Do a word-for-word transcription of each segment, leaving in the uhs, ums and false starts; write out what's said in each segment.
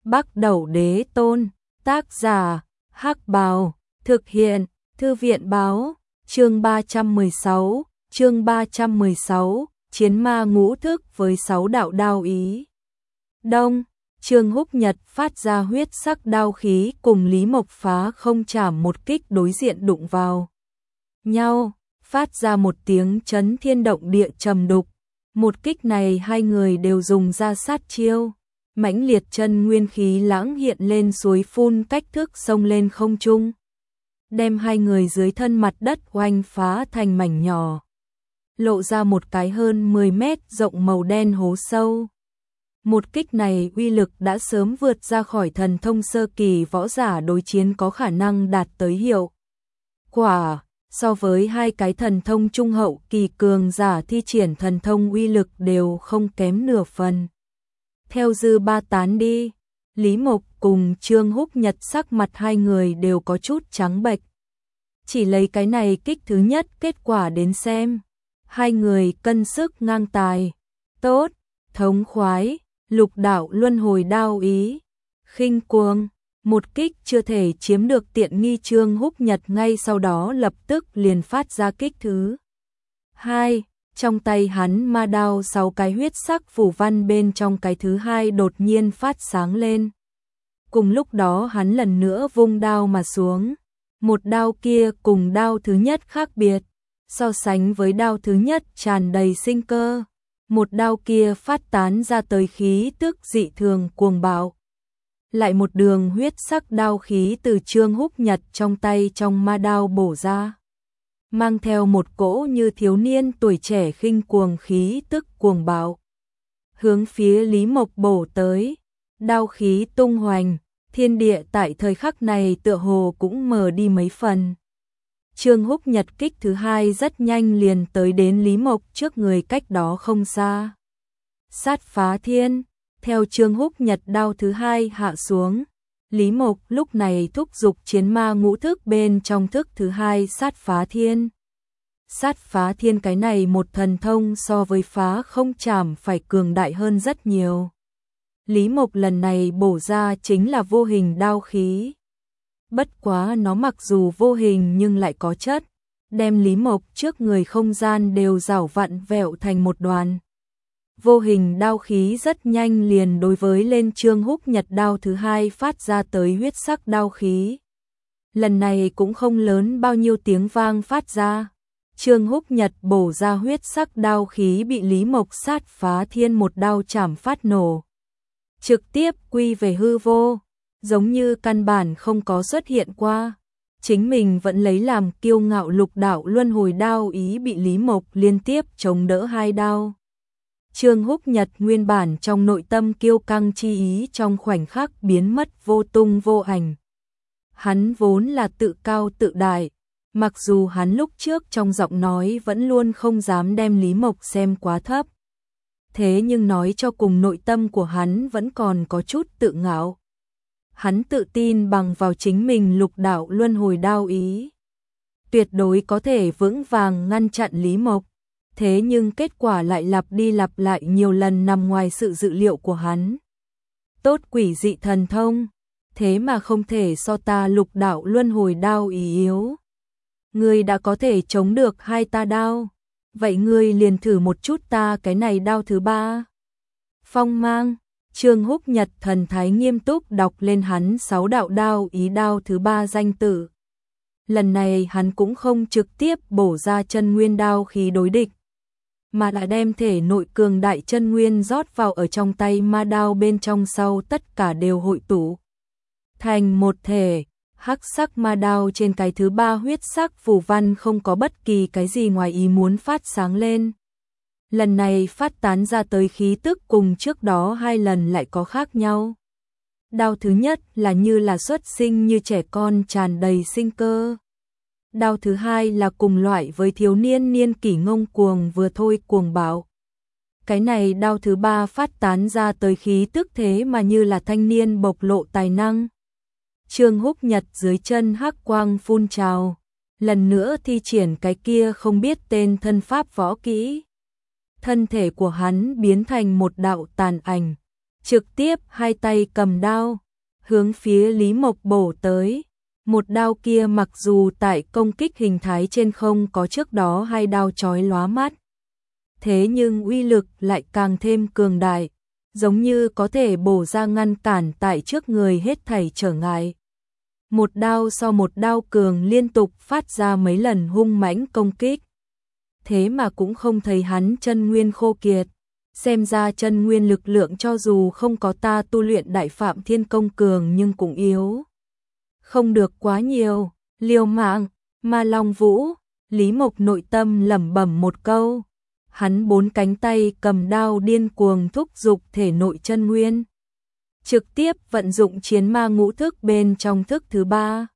Bắc Đẩu Đế Tôn, tác giả, Hắc Bào, thực hiện, Thư viện báo, chương ba trăm mười sáu, chương ba trăm mười sáu, chiến ma ngũ thức với sáu đạo đao ý. Đông, Trương Húc Nhật phát ra huyết sắc đao khí cùng Lý Mộc phá không chảm một kích đối diện đụng vào nhau, phát ra một tiếng chấn thiên động địa trầm đục. Một kích này hai người đều dùng ra sát chiêu, mãnh liệt chân nguyên khí lãng hiện lên suối phun cách thước sông lên không trung, đem hai người dưới thân mặt đất oanh phá thành mảnh nhỏ, lộ ra một cái hơn mười mét rộng màu đen hố sâu. Một kích này uy lực đã sớm vượt ra khỏi thần thông sơ kỳ võ giả đối chiến có khả năng đạt tới hiệu quả. So với hai cái thần thông trung hậu kỳ cường giả thi triển thần thông uy lực đều không kém nửa phần. Theo dư ba tán đi, Lý Mộc cùng Trương Húc Nhật sắc mặt hai người đều có chút trắng bệch. Chỉ lấy cái này kích thứ nhất kết quả đến xem, hai người cân sức ngang tài, tốt, thống khoái, lục đạo luân hồi đao ý, khinh cuồng. Một kích chưa thể chiếm được tiện nghi, Trương Húc Nhật ngay sau đó lập tức liền phát ra kích thứ hai. Trong tay hắn ma đao sáu cái huyết sắc phù văn bên trong cái thứ hai đột nhiên phát sáng lên. Cùng lúc đó hắn lần nữa vung đao mà xuống. Một đao kia cùng đao thứ nhất khác biệt, so sánh với đao thứ nhất tràn đầy sinh cơ. Một đao kia phát tán ra tới khí tức dị thường cuồng bạo. Lại một đường huyết sắc đao khí từ Trương Húc Nhật trong tay trong ma đao bổ ra, mang theo một cỗ như thiếu niên tuổi trẻ khinh cuồng khí tức cuồng bạo, hướng phía Lý Mộc bổ tới. Đao khí tung hoành, thiên địa tại thời khắc này tựa hồ cũng mờ đi mấy phần. Trương Húc Nhật kích thứ hai rất nhanh liền tới đến Lý Mộc trước người cách đó không xa. Sát phá thiên. Theo Trương Húc Nhật đao thứ hai hạ xuống, Lý Mộc lúc này thúc giục chiến ma ngũ thức bên trong thức thứ hai sát phá thiên. Sát phá thiên cái này một thần thông so với phá không chảm phải cường đại hơn rất nhiều. Lý Mộc lần này bổ ra chính là vô hình đao khí. Bất quá nó mặc dù vô hình nhưng lại có chất, đem Lý Mộc trước người không gian đều rảo vặn vẹo thành một đoàn. Vô hình đao khí rất nhanh liền đối với lên Trương Húc Nhật đao thứ hai phát ra tới huyết sắc đao khí. Lần này cũng không lớn bao nhiêu tiếng vang phát ra. Trương Húc Nhật bổ ra huyết sắc đao khí bị Lý Mộc sát phá thiên một đao chảm phát nổ, trực tiếp quy về hư vô, giống như căn bản không có xuất hiện qua. Chính mình vẫn lấy làm kiêu ngạo lục đạo luân hồi đao ý bị Lý Mộc liên tiếp chống đỡ hai đao. Trương Húc Nhật nguyên bản trong nội tâm kiêu căng chi ý trong khoảnh khắc biến mất vô tung vô ảnh. Hắn vốn là tự cao tự đại, mặc dù hắn lúc trước trong giọng nói vẫn luôn không dám đem Lý Mộc xem quá thấp. Thế nhưng nói cho cùng nội tâm của hắn vẫn còn có chút tự ngạo. Hắn tự tin bằng vào chính mình lục đạo luân hồi đao ý, tuyệt đối có thể vững vàng ngăn chặn Lý Mộc. Thế nhưng kết quả lại lặp đi lặp lại nhiều lần nằm ngoài sự dự liệu của hắn. Tốt quỷ dị thần thông, thế mà không thể so ta lục đạo luân hồi đao ý yếu. Ngươi đã có thể chống được hai ta đao, vậy ngươi liền thử một chút ta cái này đao thứ ba. Phong mang, Trương Húc Nhật thần thái nghiêm túc đọc lên hắn sáu đạo đao ý đao thứ ba danh tự. Lần này hắn cũng không trực tiếp bổ ra chân nguyên đao khí đối địch, mà lại đem thể nội cường đại chân nguyên rót vào ở trong tay ma đao bên trong, sau tất cả đều hội tụ thành một thể. Hắc sắc ma đao trên cái thứ ba huyết sắc phù văn không có bất kỳ cái gì ngoài ý muốn phát sáng lên. Lần này phát tán ra tới khí tức cùng trước đó hai lần lại có khác nhau. Đao thứ nhất là như là xuất sinh như trẻ con tràn đầy sinh cơ. Đao thứ hai là cùng loại với thiếu niên niên kỷ ngông cuồng vừa thôi cuồng bạo. Cái này đao thứ ba phát tán ra tới khí tức thế mà như là thanh niên bộc lộ tài năng. Trương Húc Nhật dưới chân hắc quang phun trào, lần nữa thi triển cái kia không biết tên thân pháp võ kỹ. Thân thể của hắn biến thành một đạo tàn ảnh, trực tiếp hai tay cầm đao, hướng phía Lý Mộc bổ tới. Một đao kia mặc dù tại công kích hình thái trên không có trước đó hai đao chói lóa mắt, thế nhưng uy lực lại càng thêm cường đại, giống như có thể bổ ra ngăn cản tại trước người hết thảy trở ngại. Một đao sau một đao cường liên tục phát ra mấy lần hung mãnh công kích. Thế mà cũng không thấy hắn chân nguyên khô kiệt. Xem ra chân nguyên lực lượng cho dù không có ta tu luyện Đại Phạm Thiên Công cường nhưng cũng yếu. Không được quá nhiều, liều mạng, Ma Long Vũ, Lý Mộc nội tâm lẩm bẩm một câu. Hắn bốn cánh tay cầm đao điên cuồng thúc giục thể nội chân nguyên. Trực tiếp vận dụng chiến ma ngũ thức bên trong thức thứ ba.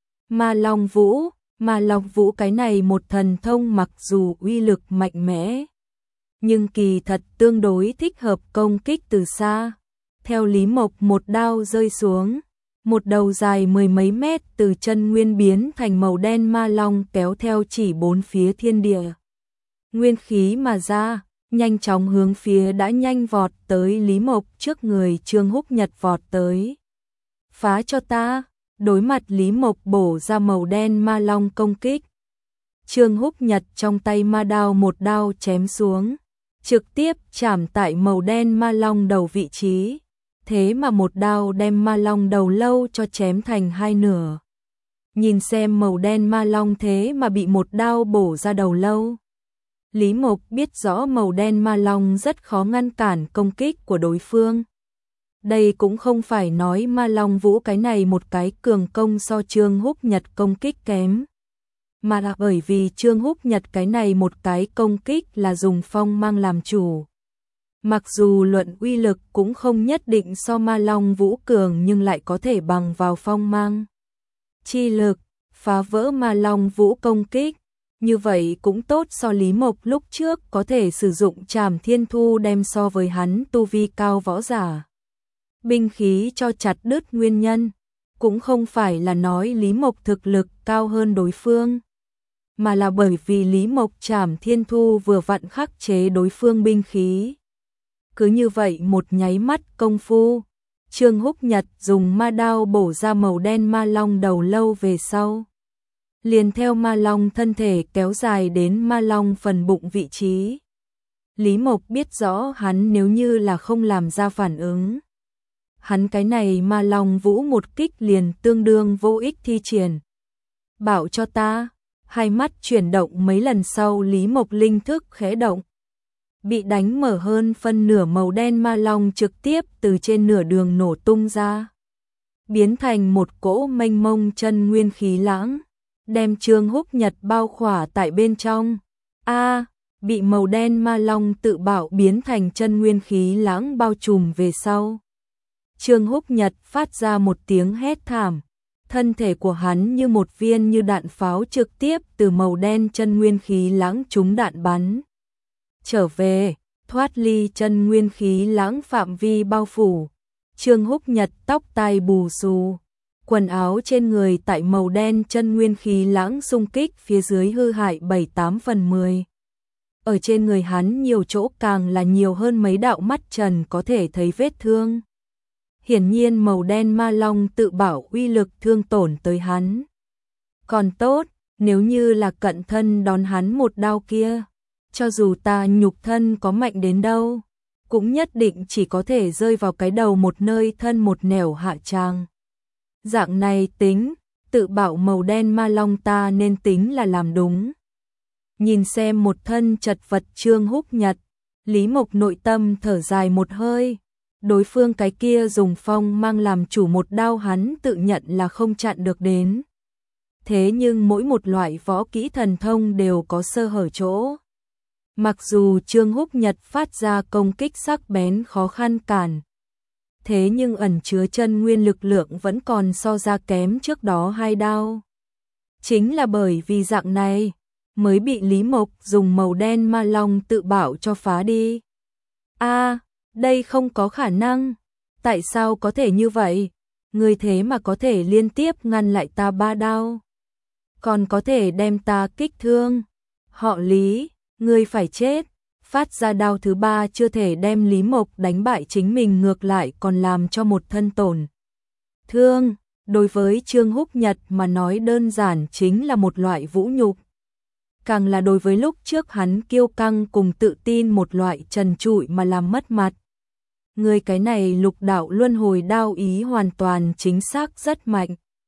Ma Long Vũ, Ma Long Vũ cái này một thần thông mặc dù uy lực mạnh mẽ, nhưng kỳ thật tương đối thích hợp công kích từ xa. Theo Lý Mộc một đao rơi xuống, một đầu dài mười mấy mét từ chân nguyên biến thành màu đen ma long kéo theo chỉ bốn phía thiên địa. Nguyên khí mà ra, nhanh chóng hướng phía đã nhanh vọt tới Lý Mộc trước người Trương Húc Nhật vọt tới. Phá cho ta, đối mặt Lý Mộc bổ ra màu đen ma long công kích. Trương Húc Nhật trong tay ma đao một đao chém xuống, trực tiếp chạm tại màu đen ma long đầu vị trí. Thế mà một đao đem ma long đầu lâu cho chém thành hai nửa. Nhìn xem màu đen ma long thế mà bị một đao bổ ra đầu lâu. Lý Mộc biết rõ màu đen ma long rất khó ngăn cản công kích của đối phương. Đây cũng không phải nói Ma Long Vũ cái này một cái cường công so Trương Húc Nhật công kích kém, mà là bởi vì Trương Húc Nhật cái này một cái công kích là dùng phong mang làm chủ. Mặc dù luận uy lực cũng không nhất định so Ma Long Vũ cường nhưng lại có thể bằng vào phong mang chi lực, phá vỡ Ma Long Vũ công kích. Như vậy cũng tốt so Lý Mộc lúc trước có thể sử dụng Trảm Thiên Thu đem so với hắn tu vi cao võ giả. Binh khí cho chặt đứt nguyên nhân, cũng không phải là nói Lý Mộc thực lực cao hơn đối phương, mà là bởi vì Lý Mộc Trảm Thiên Thu vừa vặn khắc chế đối phương binh khí. Cứ như vậy một nháy mắt công phu, Trương Húc Nhật dùng ma đao bổ ra màu đen ma long đầu lâu về sau. Liền theo ma long thân thể kéo dài đến ma long phần bụng vị trí. Lý Mộc biết rõ hắn nếu như là không làm ra phản ứng, hắn cái này Ma Long Vũ một kích liền tương đương vô ích thi triển. Bảo cho ta, hai mắt chuyển động mấy lần sau Lý Mộc linh thức khẽ động. Bị đánh mở hơn phân nửa màu đen ma long trực tiếp từ trên nửa đường nổ tung ra. Biến thành một cỗ mênh mông chân nguyên khí lãng, đem Trương Húc Nhật bao khỏa tại bên trong. A, bị màu đen ma long tự bạo biến thành chân nguyên khí lãng bao trùm về sau. Trương Húc Nhật phát ra một tiếng hét thảm, thân thể của hắn như một viên như đạn pháo trực tiếp từ màu đen chân nguyên khí lãng trúng đạn bắn. Trở về, thoát ly chân nguyên khí lãng phạm vi bao phủ. Trương Húc Nhật tóc tai bù xù, quần áo trên người tại màu đen chân nguyên khí lãng xung kích phía dưới hư hại bảy tám phần mười. Ở trên người hắn nhiều chỗ càng là nhiều hơn mấy đạo mắt trần có thể thấy vết thương. Hiển nhiên màu đen ma long tự bảo uy lực thương tổn tới hắn. Còn tốt, nếu như là cận thân đón hắn một đao kia, cho dù ta nhục thân có mạnh đến đâu, cũng nhất định chỉ có thể rơi vào cái đầu một nơi thân một nẻo hạ tràng. Dạng này tính, tự bảo màu đen ma long ta nên tính là làm đúng. Nhìn xem một thân chật vật Trương Húc Nhật, Lý Mộc nội tâm thở dài một hơi. Đối phương cái kia dùng phong mang làm chủ một đao hắn tự nhận là không chặn được đến. Thế nhưng mỗi một loại võ kỹ thần thông đều có sơ hở chỗ. Mặc dù Trương Húc Nhật phát ra công kích sắc bén khó khăn cản, thế nhưng ẩn chứa chân nguyên lực lượng vẫn còn so ra kém trước đó hai đao. Chính là bởi vì dạng này, mới bị Lý Mộc dùng màu đen ma long tự bảo cho phá đi. A, đây không có khả năng. Tại sao có thể như vậy? Ngươi thế mà có thể liên tiếp ngăn lại ta ba đao, còn có thể đem ta kích thương. Họ Lý, ngươi phải chết. phát ra đao thứ ba chưa thể đem Lý Mộc đánh bại, chính mình ngược lại còn làm cho một thân tổn thương. Đối với Trương Húc Nhật mà nói đơn giản chính là một loại vũ nhục. Càng là đối với lúc trước hắn kiêu căng cùng tự tin một loại trần trụi mà làm mất mặt. Người cái này lục đạo luân hồi đao ý hoàn toàn chính xác rất mạnh.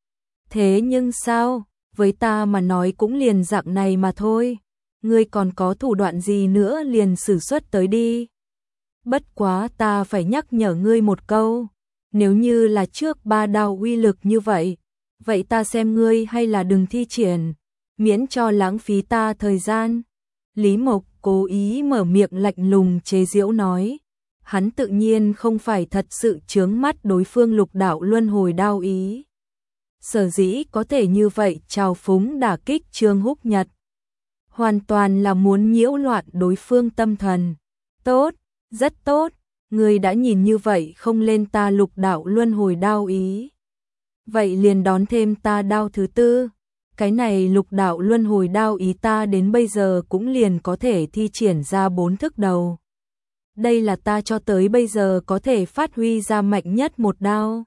Thế nhưng sao, với ta mà nói cũng liền dạng này mà thôi. Ngươi còn có thủ đoạn gì nữa liền sử xuất tới đi. Bất quá ta phải nhắc nhở ngươi một câu. Nếu như là trước ba đao uy lực như vậy, vậy ta xem ngươi hay là đừng thi triển, miễn cho lãng phí ta thời gian. Lý Mộc cố ý mở miệng lạnh lùng chế giễu nói. Hắn tự nhiên không phải thật sự chướng mắt đối phương lục đạo luân hồi đao ý. Sở dĩ có thể như vậy trào phúng đả kích Trương Húc Nhật. Hoàn toàn là muốn nhiễu loạn đối phương tâm thần. Tốt, rất tốt, người đã nhìn như vậy không lên ta lục đạo luân hồi đao ý. Vậy liền đón thêm ta đao thứ tư. Cái này lục đạo luân hồi đao ý ta đến bây giờ cũng liền có thể thi triển ra bốn thức đầu. Đây là ta cho tới bây giờ có thể phát huy ra mạnh nhất một đao.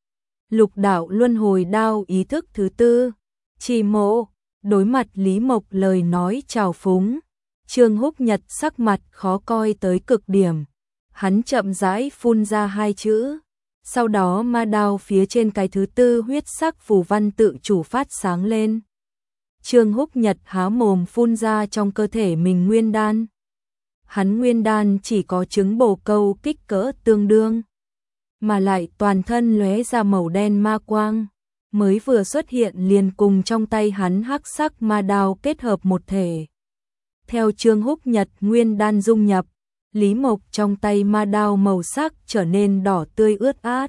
Lục đạo luân hồi đao ý thức thứ tư. Chỉ mộ, đối mặt Lý Mộc lời nói trào phúng. Trương Húc Nhật sắc mặt khó coi tới cực điểm. Hắn chậm rãi phun ra hai chữ. Sau đó ma đao phía trên cái thứ tư huyết sắc phù văn tự chủ phát sáng lên. Trương Húc Nhật há mồm phun ra trong cơ thể mình nguyên đan. Hắn nguyên đan chỉ có trứng bồ câu kích cỡ tương đương, mà lại toàn thân lóe ra màu đen ma quang, mới vừa xuất hiện liền cùng trong tay hắn hắc sắc ma đao kết hợp một thể. Theo Trương Húc Nhật nguyên đan dung nhập, Lý Mộc trong tay ma đao màu sắc trở nên đỏ tươi ướt át,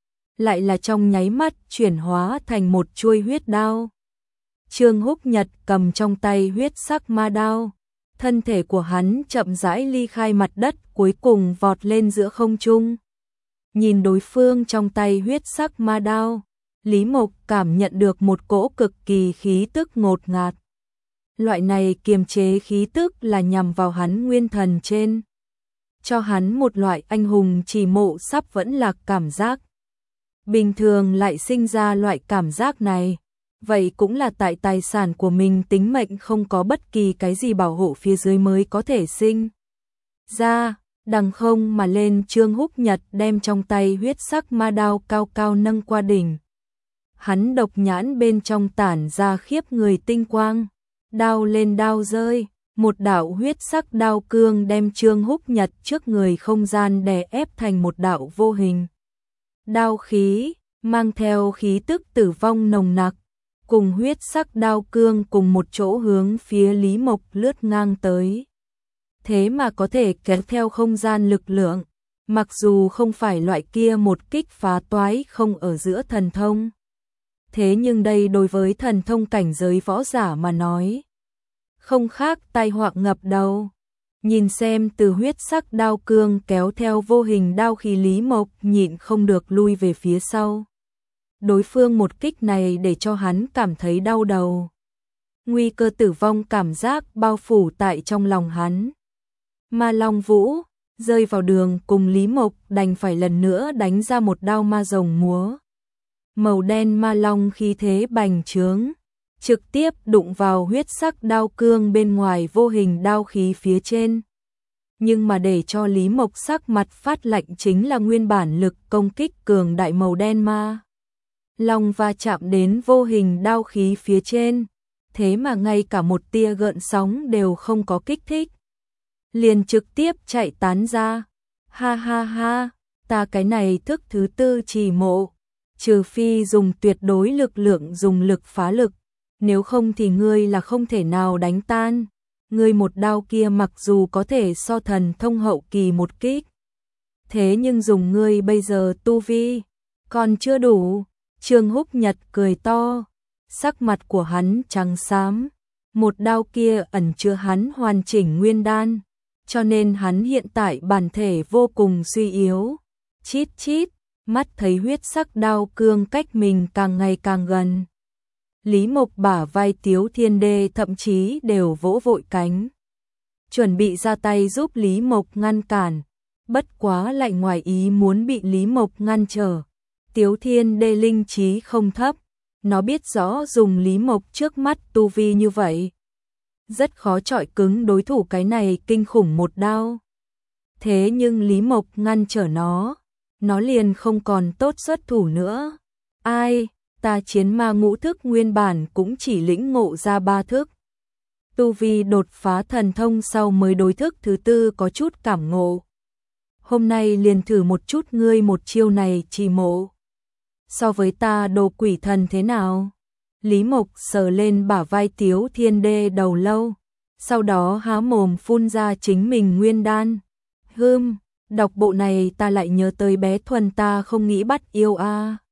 lại là trong nháy mắt chuyển hóa thành một chuôi huyết đao. Trương Húc Nhật cầm trong tay huyết sắc ma đao, thân thể của hắn chậm rãi ly khai mặt đất, cuối cùng vọt lên giữa không trung. Nhìn đối phương trong tay huyết sắc ma đao, Lý Mộc cảm nhận được một cỗ cực kỳ khí tức ngột ngạt. Loại này kiềm chế khí tức là nhằm vào hắn nguyên thần trên, cho hắn một loại anh hùng chỉ mộ sắp vẫn lạc cảm giác. Bình thường lại sinh ra loại cảm giác này, vậy cũng là tại tài sản của mình tính mệnh không có bất kỳ cái gì bảo hộ phía dưới mới có thể sinh ra. Đằng không mà lên, Trương Húc Nhật đem trong tay huyết sắc ma đao cao cao nâng qua đỉnh. Hắn độc nhãn bên trong tản ra khiếp người tinh quang, đao lên đao rơi, một đạo huyết sắc đao cương đem Trương Húc Nhật trước người không gian đè ép thành một đạo vô hình đao khí, mang theo khí tức tử vong nồng nặc, cùng huyết sắc đao cương cùng một chỗ hướng phía Lý Mộc lướt ngang tới. Thế mà có thể kéo theo không gian lực lượng, mặc dù không phải loại kia một kích phá toái không ở giữa thần thông. Thế nhưng đây đối với thần thông cảnh giới võ giả mà nói, không khác tai họa ngập đầu. Nhìn xem từ huyết sắc đao cương kéo theo vô hình đao khí, Lý Mộc nhịn không được lui về phía sau. Đối phương một kích này để cho hắn cảm thấy đau đầu. Nguy cơ tử vong cảm giác bao phủ tại trong lòng hắn. Ma Long Vũ rơi vào đường cùng Lý Mộc đành phải lần nữa đánh ra một đao ma rồng múa. Màu đen ma long khí thế bành trướng, trực tiếp đụng vào huyết sắc đao cương bên ngoài vô hình đao khí phía trên. Nhưng mà để cho Lý Mộc sắc mặt phát lạnh chính là nguyên bản lực công kích cường đại màu đen ma long va chạm đến vô hình đao khí phía trên, thế mà ngay cả một tia gợn sóng đều không có kích thích, liền trực tiếp chạy tán ra. Ha ha ha, ta cái này thức thứ tư chỉ mộ, trừ phi dùng tuyệt đối lực lượng dùng lực phá lực, nếu không thì ngươi là không thể nào đánh tan. Ngươi một đao kia mặc dù có thể so thần thông hậu kỳ một kích, thế nhưng dùng ngươi bây giờ tu vi còn chưa đủ. Trương Húc Nhật cười to, sắc mặt của hắn trắng xám, một đao kia ẩn chứa hắn hoàn chỉnh nguyên đan, cho nên hắn hiện tại bản thể vô cùng suy yếu. Chít chít, mắt thấy huyết sắc đao cương cách mình càng ngày càng gần. Lý Mộc bả vai Tiếu Thiên Đê thậm chí đều vỗ vội cánh. chuẩn bị ra tay giúp Lý Mộc ngăn cản, bất quá lại ngoài ý muốn bị Lý Mộc ngăn trở. Tiếu Thiên Đê linh trí không thấp, nó biết rõ dùng Lý Mộc trước mắt tu vi như vậy, rất khó chọi cứng đối thủ cái này kinh khủng một đao. Thế nhưng Lý Mộc ngăn trở nó, nó liền không còn tốt xuất thủ nữa. Ai, ta chiến ma ngũ thức nguyên bản cũng chỉ lĩnh ngộ ra ba thức. Tu vi đột phá thần thông sau mới đối thức thứ tư có chút cảm ngộ. Hôm nay liền thử một chút ngươi một chiêu này chỉ mộ. So với ta đồ quỷ thần thế nào? Lý Mộc sờ lên bả vai Tiếu Thiên Đê đầu lâu, sau đó há mồm phun ra chính mình nguyên đan. Hưm, đọc bộ này ta lại nhớ tới bé Thuần ta không nghĩ bắt yêu a. À.